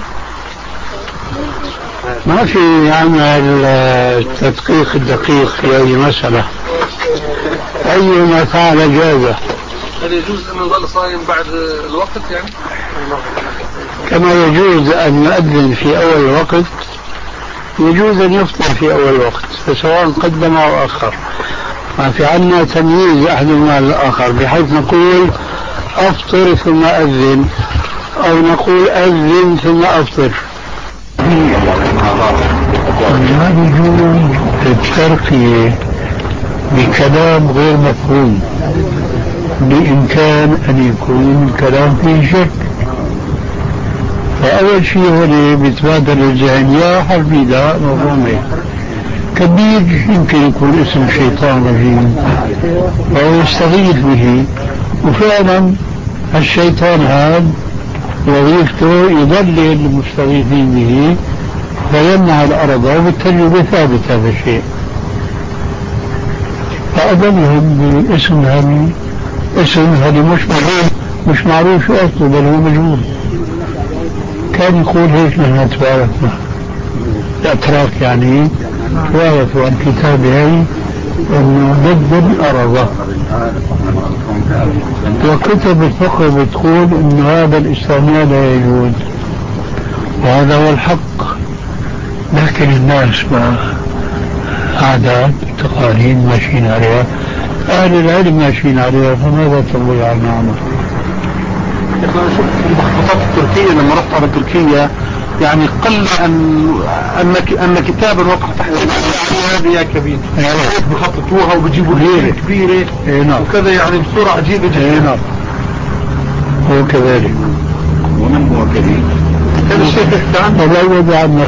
ما في عمل التدقيق الدقيق في أي مسألة، أي ما فعل جازه. هل يجوز أن يظل صائم بعد الوقت يعني؟ كما يجوز أن يؤذن في أول الوقت يجوز أن يفطر في أول الوقت، فسواء قدم أو أخر. ما في عنا تمييز أحدهما الآخر بحيث نقول أفطر ثم أذن، أو نقول أذن ثم أفطر. لا يجوز الترقية بكلام غير مفهوم، بإمكان أن يكون الكلام فيه شك. فأول شيء هو بيتبادر الذهن يا حرف نداء مفهومه، كبير يمكن يكون اسم شيطان رجيم أو يستغيث به، وفعلا الشيطان هذا وظيفته يضلل المستغيثين به فيمنع الأرض، وبالتجربة ثابت هذا الشيء. فأضلهم باسم هذا اسم هذا مش معروف، مش معروف شو أصله، بل هو مجهول. كان يقول هيك نحن تباركنا الأتراك يعني رواية عن كتابه أنه ضد الأرض، وكتب الفقه بتقول أن هذا الاستعمال لا يجوز، وهذا هو الحق. لكن الناس ما عادات تقاليد ماشيين عليها، أهل العلم ماشيين عليها، فماذا تقول عن عمر؟ المخطوطات التركية لما رحت على تركيا يعني قل أن أن أن كتابا وقع تحت هذه يا كبير بخططوها وبيجيبوا ليلة كبيرة وكذا يعني بصورة عجيبة جدا. هو كذلك. ومن هو كبير؟ هذا الشيء تحت عنه لا يوضع عنك.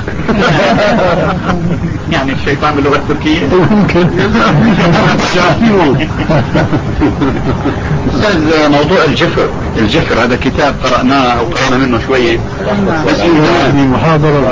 يعني الشيطان باللغة التركية يمكن. أستاذ، موضوع الجفر الجفر هذا كتاب قرأناه أو قرأنا منه شوية اسمه محاضرة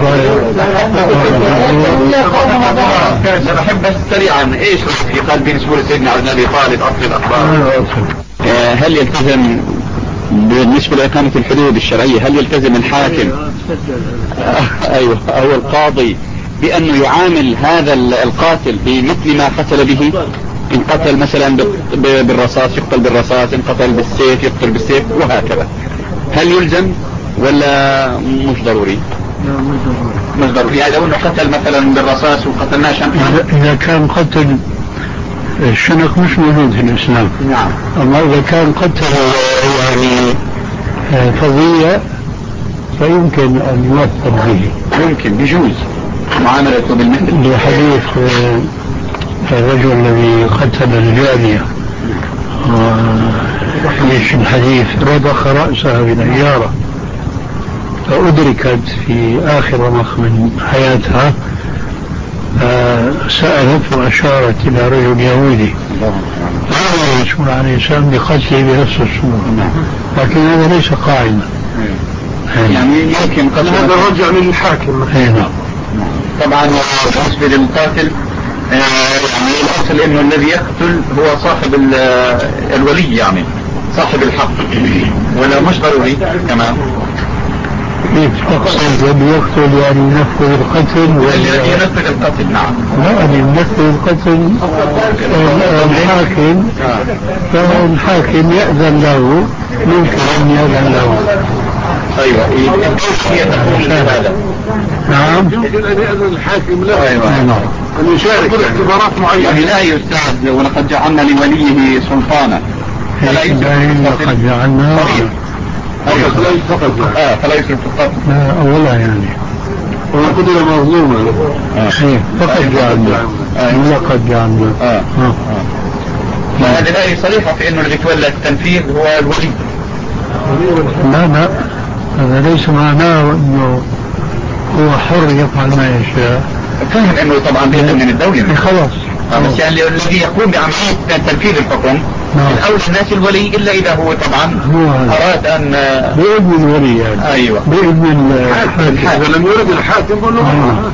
أنا بحب بس سريعا إيش في قال بالنسبة لسيدنا علي بن أبي طالب أصل الأخبار، هل يلتزم بالنسبة لإقامة الحدود الشرعية، هل يلتزم الحاكم أيوة أو القاضي بأنه يعامل هذا القاتل بمثل ما قتل به؟ إن قتل مثلا بالرصاص يقتل بالرصاص، إن قتل بالسيف يقتل بالسيف، وهكذا. هل يلزم ولا مش ضروري؟ مش ضروري. يعني لو انه قتل مثلا بالرصاص وقتلناه شنقا، إذا كان قتل الشنق مش موجود في الإسلام. نعم. أما إذا كان قتل يعني فظيع فيمكن أن يوثق به، يمكن بجوز معاملته بالمثل. لحديث الرجل الذي قتل الجارية وحديث الحديث رضخ رأسها بنيارة فأدركت في آخر رمق من حياتها، سألت وأشارت إلى رجل يهودي فأمر الرسول عليه السلام بقتله بنفس الصورة، لكن هذا ليس قاعدة. يعني يمكن قتل هذا الرجع من الحاكم. طبعا بالنسبة للقاتل يعني الأصل إنه الذي يقتل هو صاحب الولي، يعني صاحب الحق، ولا مش ضروري كمان؟ تقصد أن يقتل يعني ينفذ القتل الذي ينفذ القتل؟ نعم. لا، أن ينفذ القتل الحاكم، فالحاكم يأذن له، ممكن أن يأذن له. أيوة، هي تقول هذا. نعم. يجب أن يأذن الحاكم له. أيوة. أن يشارك في اختبارات معينة. يعني لا يا أستاذ، ولقد جعلنا لوليه سلطانا. فلا لقد جعلنا. أيوة. فلا يسرف آه فلا يسرف في القتل. لا أولا يعني. وقدر مظلوما. آه. فقد جعلنا. لقد جعلنا. آه. آه. فهذه الآية صريحة في إنه اللي يتولى التنفيذ هو الولي. لا لا، هذا ليس معناه إنه هو حر يفعل ما يشاء. فهم إنه طبعا بيد من الدولة. خلاص. بس يعني الذي يقوم بعملية تنفيذ الحكم من أول الناس الولي، إلا إذا هو طبعا هو أراد أن بإذن الولي يعني. أيوة. بإذن الحاكم. إذا لم يرد الحاكم قل له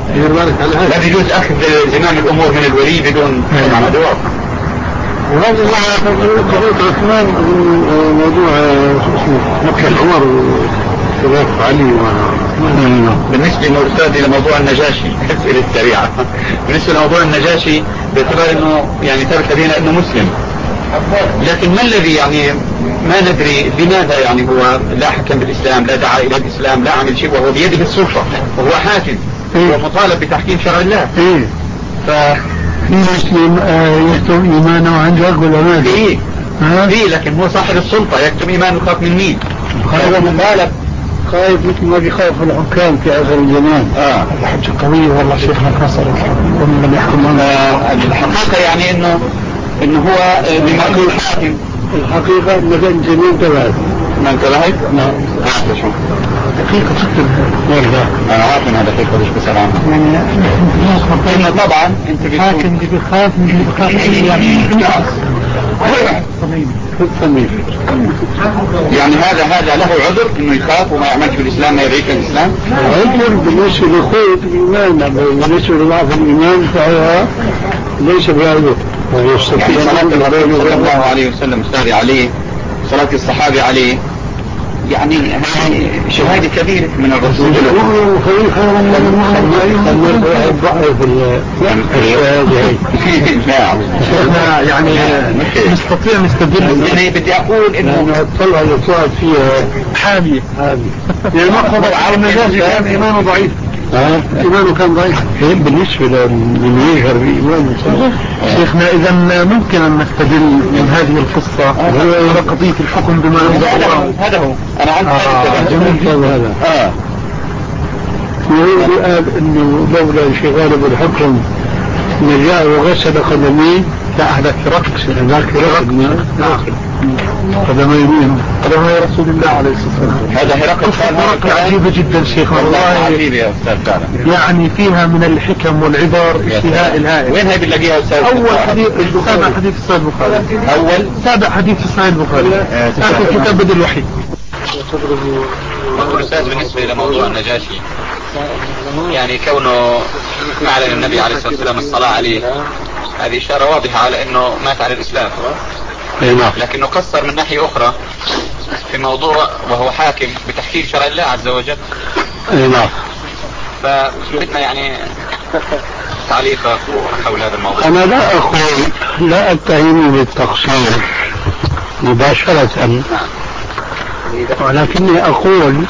لا يجوز أخذ زمام الأمور من الولي بدون طبعا دور. وهذا مع قضية عثمان موضوع مكة عمر وخلاف علي و بالنسبة للأستاذ لموضوع النجاشي أسئلة سريعة. بالنسبة لموضوع النجاشي باعتبار أنه يعني ثبت لدينا أنه مسلم، لكن ما الذي يعني ما ندري لماذا يعني هو لا حكم بالإسلام، لا دعا إلى الإسلام، لا عمل شيء، وهو بيده السلطة وهو حاكم ومطالب بتحكيم شرع الله. إيه ف في مسلم يكتم إيمانه عندك ولا ما؟ إيه إيه لكن هو صاحب السلطة يكتم إيمانه يخاف من مين؟ هو مطالب خايف مثل ما بيخاف الحكام في آخر الزمان. اه الحجة قوية والله شيخنا كسر ومن لم يحكم. آه الحقيقة يعني إنه إنه هو بما يقول حاكم. الحقيقة مثلا جميل ثلاث ما انتبهت؟ نعم. عارف شو؟ دقيقة جدا والله. أنا عارف إنها دقيقة مش بسلام. يعني إنه طبعا أنت الحاكم اللي بيخاف من اللي بيخاف يعني. يعني هذا هذا له عذر إنه يخاف وما يعملش بالإسلام، ما يعيش الإسلام. عذر بالنسبة لقوة الإيمان، بالنسبة لضعف الإيمان فهو ليس بعذر. يعني صلاة الرسول صلى الله عليه وسلم أستاذ عليه، صلاة الصحابة عليه، يعني هذه شهادة كبيرة من الرسول. يعني نستطيع نستدل. يعني بدي أقول إنه الطلعة اللي طلعت فيها حامية حامية. يعني ما خبر على النجاشي كان إيمانه ضعيف. ها إيمانه كان ضعيف. بالنسبة لمن يجهر بإيمانه. شيخنا إذا ممكن أن نستدل من هذه القصة على قضية الحكم بما أنزل الله. هذا هو أنا عندي جميل هذا. آه. وهو قال إنه لولا انشغاله بالحكم نجاء وغسل قدميه. لا هذاك رقص هذاك رقص قدمي مين؟ قدمي رسول الله عليه الصلاة والسلام. هذا هرقل هرقل عجيبة جدا شيخ والله عجيبة يا أستاذ فعلا. يعني فيها من الحكم والعبر اشتهاء الهائل. وين هاي بنلاقيها أستاذ؟ أول حديث سابع حديث في صحيح البخاري. أول سابع حديث في صحيح البخاري. آخر كتاب بدء الوحي. أستاذ بالنسبة إلى موضوع النجاشي، يعني كونه أعلن النبي عليه الصلاة والسلام الصلاة عليه، هذه إشارة واضحة على أنه مات على الإسلام. لكنه قصر من ناحية أخرى في موضوع وهو حاكم بتحكيم شرع الله عز وجل. نعم. فبدنا يعني تعليقك حول هذا الموضوع. أنا لا أقول لا أتهم بالتقصير مباشرة، ولكني أقول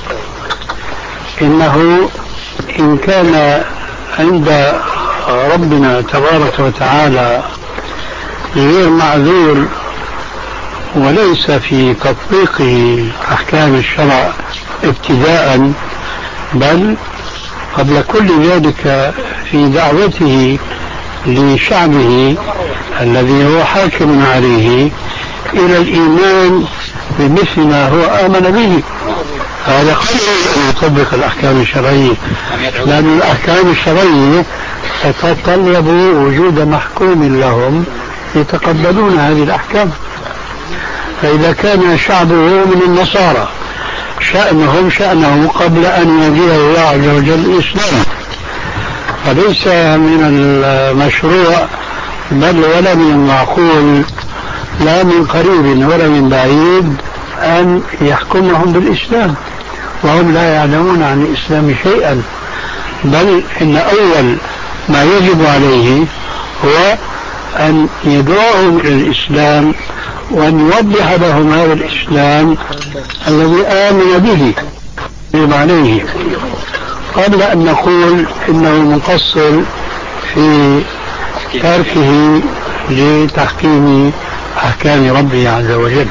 إنه إن كان عند ربنا تبارك وتعالى غير معذور وليس في تطبيقه أحكام الشرع ابتداء، بل قبل كل ذلك في دعوته لشعبه الذي هو حاكم عليه إلى الإيمان بمثل ما هو آمن به، هذا قبل أن يطبق الأحكام الشرعية، لأن الأحكام الشرعية تتطلب وجود محكوم لهم يتقبلون هذه الأحكام. فإذا كان شعبه من النصارى شأنهم شأنه قبل أن يجيء الله عز وجل الإسلام، فليس من المشروع بل ولا من المعقول لا من قريب ولا من بعيد أن يحكمهم بالإسلام وهم لا يعلمون عن الإسلام شيئا، بل إن أول ما يجب عليه هو أن يدعوهم إلى الإسلام وأن يوضح لهم هذا الإسلام الذي آمن به عليه قبل أن نقول إنه مقصر في تركه لتحكيم أحكام ربه عز وجل.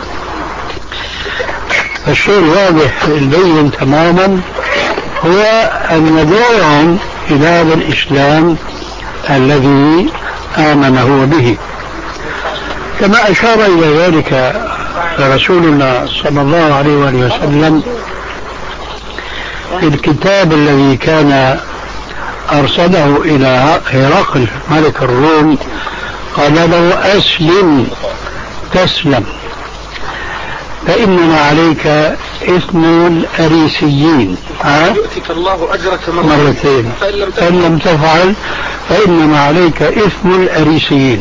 الشيء الواضح البين تماما هو أن ندعوهم إلى هذا الإسلام الذي آمن هو به، كما أشار إلى ذلك رسولنا صلى الله عليه وآله وسلم في الكتاب الذي كان أرسله إلى هرقل ملك الروم، قال له أسلم تسلم. فإنما عليك إثم الأريسيين. يؤتك الله أجرك مرتين. فإن لم تفعل فإنما عليك إثم الأريسيين.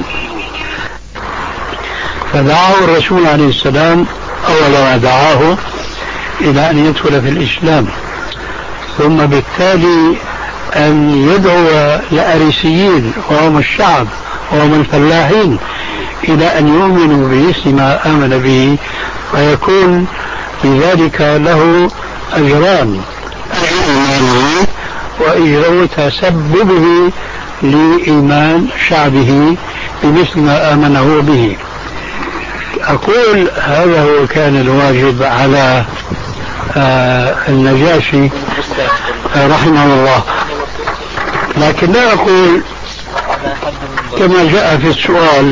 فدعاه الرسول عليه السلام أول ما دعاه إلى أن يدخل في الإسلام، ثم بالتالي أن يدعو الأريسيين وهم الشعب وهم الفلاحين إلى أن يؤمنوا بمثل ما آمن به، فيكون بذلك له أجران: أجر وأجر تسببه لإيمان شعبه بمثل ما آمنه به. أقول هذا هو كان الواجب على آه النجاشي آه رحمه الله، لكن لا أقول كما جاء في السؤال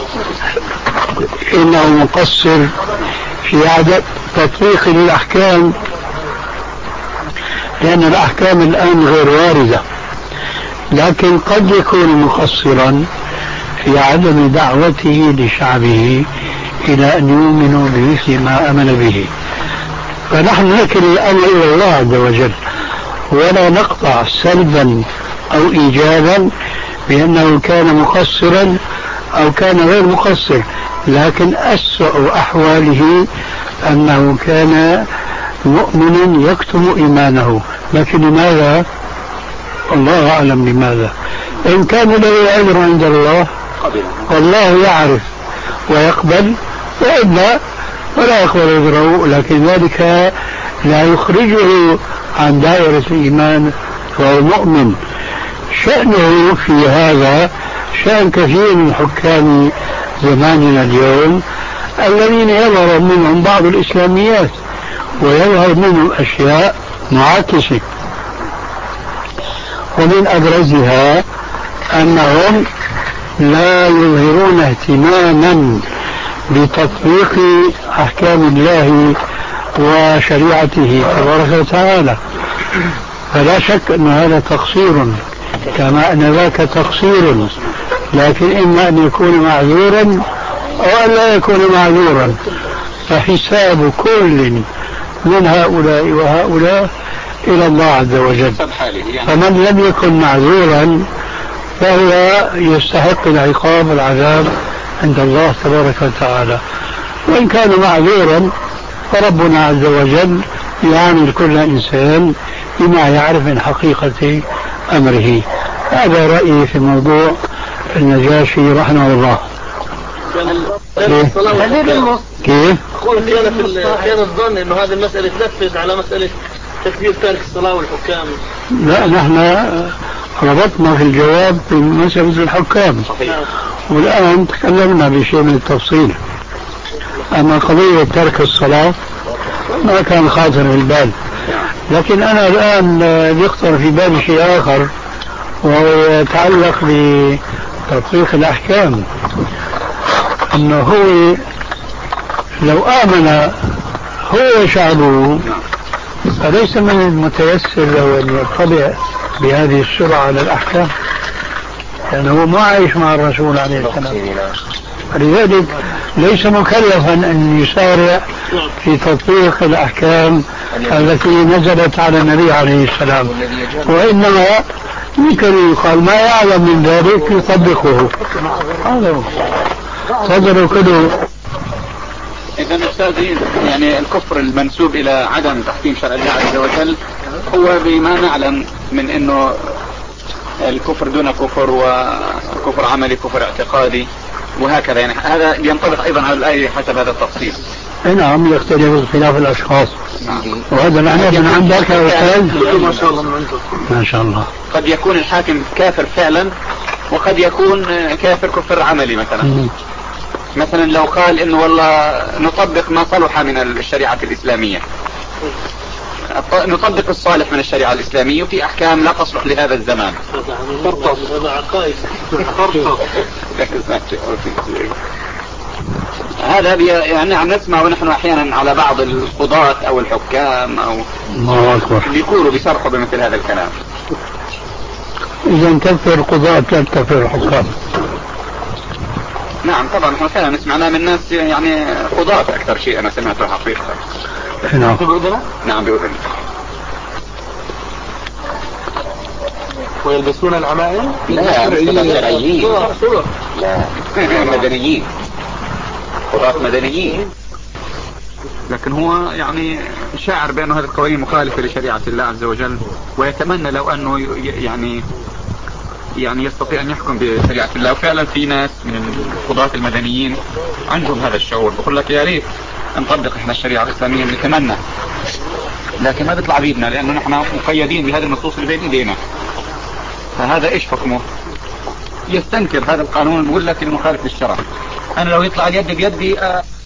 إنه مقصر في عدم تطبيق الأحكام، لأن الأحكام الآن غير واردة، لكن قد يكون مقصرا في عدم دعوته لشعبه إلى أن يؤمنوا بمثل ما آمن به. فنحن نكل الأمر إلى الله عز وجل، ولا نقطع سلبا أو إيجابا بأنه كان مقصرا أو كان غير مقصر، لكن أسوأ أحواله أنه كان مؤمن يكتم إيمانه. لكن لماذا؟ الله أعلم لماذا. إن كان له عذر عند الله والله يعرف ويقبل، وإلا ولا يقبل عذره، لكن ذلك لا يخرجه عن دائرة الإيمان، فهو مؤمن. شأنه في هذا شأن كثير من حكام زماننا اليوم الذين يظهر منهم بعض الإسلاميات ويظهر منهم أشياء معاكسة، ومن أبرزها أنهم لا يظهرون اهتماما بتطبيق أحكام الله وشريعته تبارك وتعالى. فلا شك أن هذا تقصير كما أن ذاك تقصير، لكن إما أن يكون معذورا أو أن لا يكون معذورا، فحساب كل من هؤلاء وهؤلاء إلى الله عز وجل. فمن لم يكن معذورا فهو يستحق العقاب والعذاب عند الله تبارك وتعالى، وإن كان معذورا فربنا عز وجل يعامل كل إنسان بما يعرف من حقيقة أمره. هذا رأيي في موضوع النجاشي رحمه الله. كيف؟ أقول كان الظن أنه هذه المسألة تنفذ على مسألة تكبير تارك الصلاة والحكام. لا، نحن ربطنا في الجواب في مسألة الحكام، والآن تكلمنا بشيء من التفصيل. أما قضية ترك الصلاة ما كان خاطر في البال، لكن أنا الآن يخطر في بالي شيء آخر، وهو يتعلق بتطبيق الأحكام. أنه هو لو آمن هو شعبه فليس من المتيسر له أن يطلع بهذه السرعة على الأحكام، لأنه ما عايش مع الرسول عليه السلام، فلذلك ليس مكلفا أن يسارع في تطبيق الأحكام التي نزلت على النبي عليه السلام، وإنما يمكن يقال ما يعلم من ذلك يطبقه. هذا هو صدر كله. إذا أستاذي يعني الكفر المنسوب إلى عدم تحكيم شرع الله عز وجل هو بما نعلم من إنه الكفر دون كفر، وكفر عملي كفر اعتقادي وهكذا، يعني هذا ينطبق أيضا على الآية حسب هذا التفصيل. نعم، يختلف اختلاف الأشخاص. نعم. وهذا نحن من عندك يا أستاذ ما شاء الله من عندك ما شاء الله. قد يكون الحاكم كافر فعلا، وقد يكون كافر كفر عملي. مثلا م- مثلا لو قال إنه والله نطبق ما صلح من الشريعة الإسلامية، نطبق الصالح من الشريعة الإسلامية وفي أحكام لا تصلح لهذا الزمان. هذا عقائد. هذا يعني عم نسمع ونحن أحيانا على بعض القضاة أو الحكام أو بيقولوا بيصرحوا بمثل هذا الكلام. إذا كفر القضاة لا تكفر الحكام. نعم طبعا احنا فعلا سمعناه من ناس يعني قضاة اكثر شيء انا سمعته حقيقة. نعم بأذنه؟ نعم بأذن. ويلبسون العمائم؟ لا مش شرعيين، لا مدنيين، قضاة مدنيين. لكن هو يعني شاعر بأنه هذه القوانين مخالفة لشريعة الله عز وجل، ويتمنى لو أنه يعني يعني يستطيع أن يحكم بشريعة الله. وفعلا في ناس من القضاة المدنيين عندهم هذا الشعور، بقول لك يا ريت نطبق احنا الشريعة الإسلامية، نتمنى، لكن ما بيطلع بيدنا لأنه نحن مقيدين بهذه النصوص اللي بين ايدينا. فهذا ايش حكمه؟ يستنكر هذا القانون ويقول لك المخالف للشرع. أنا لو يطلع اليد بيدي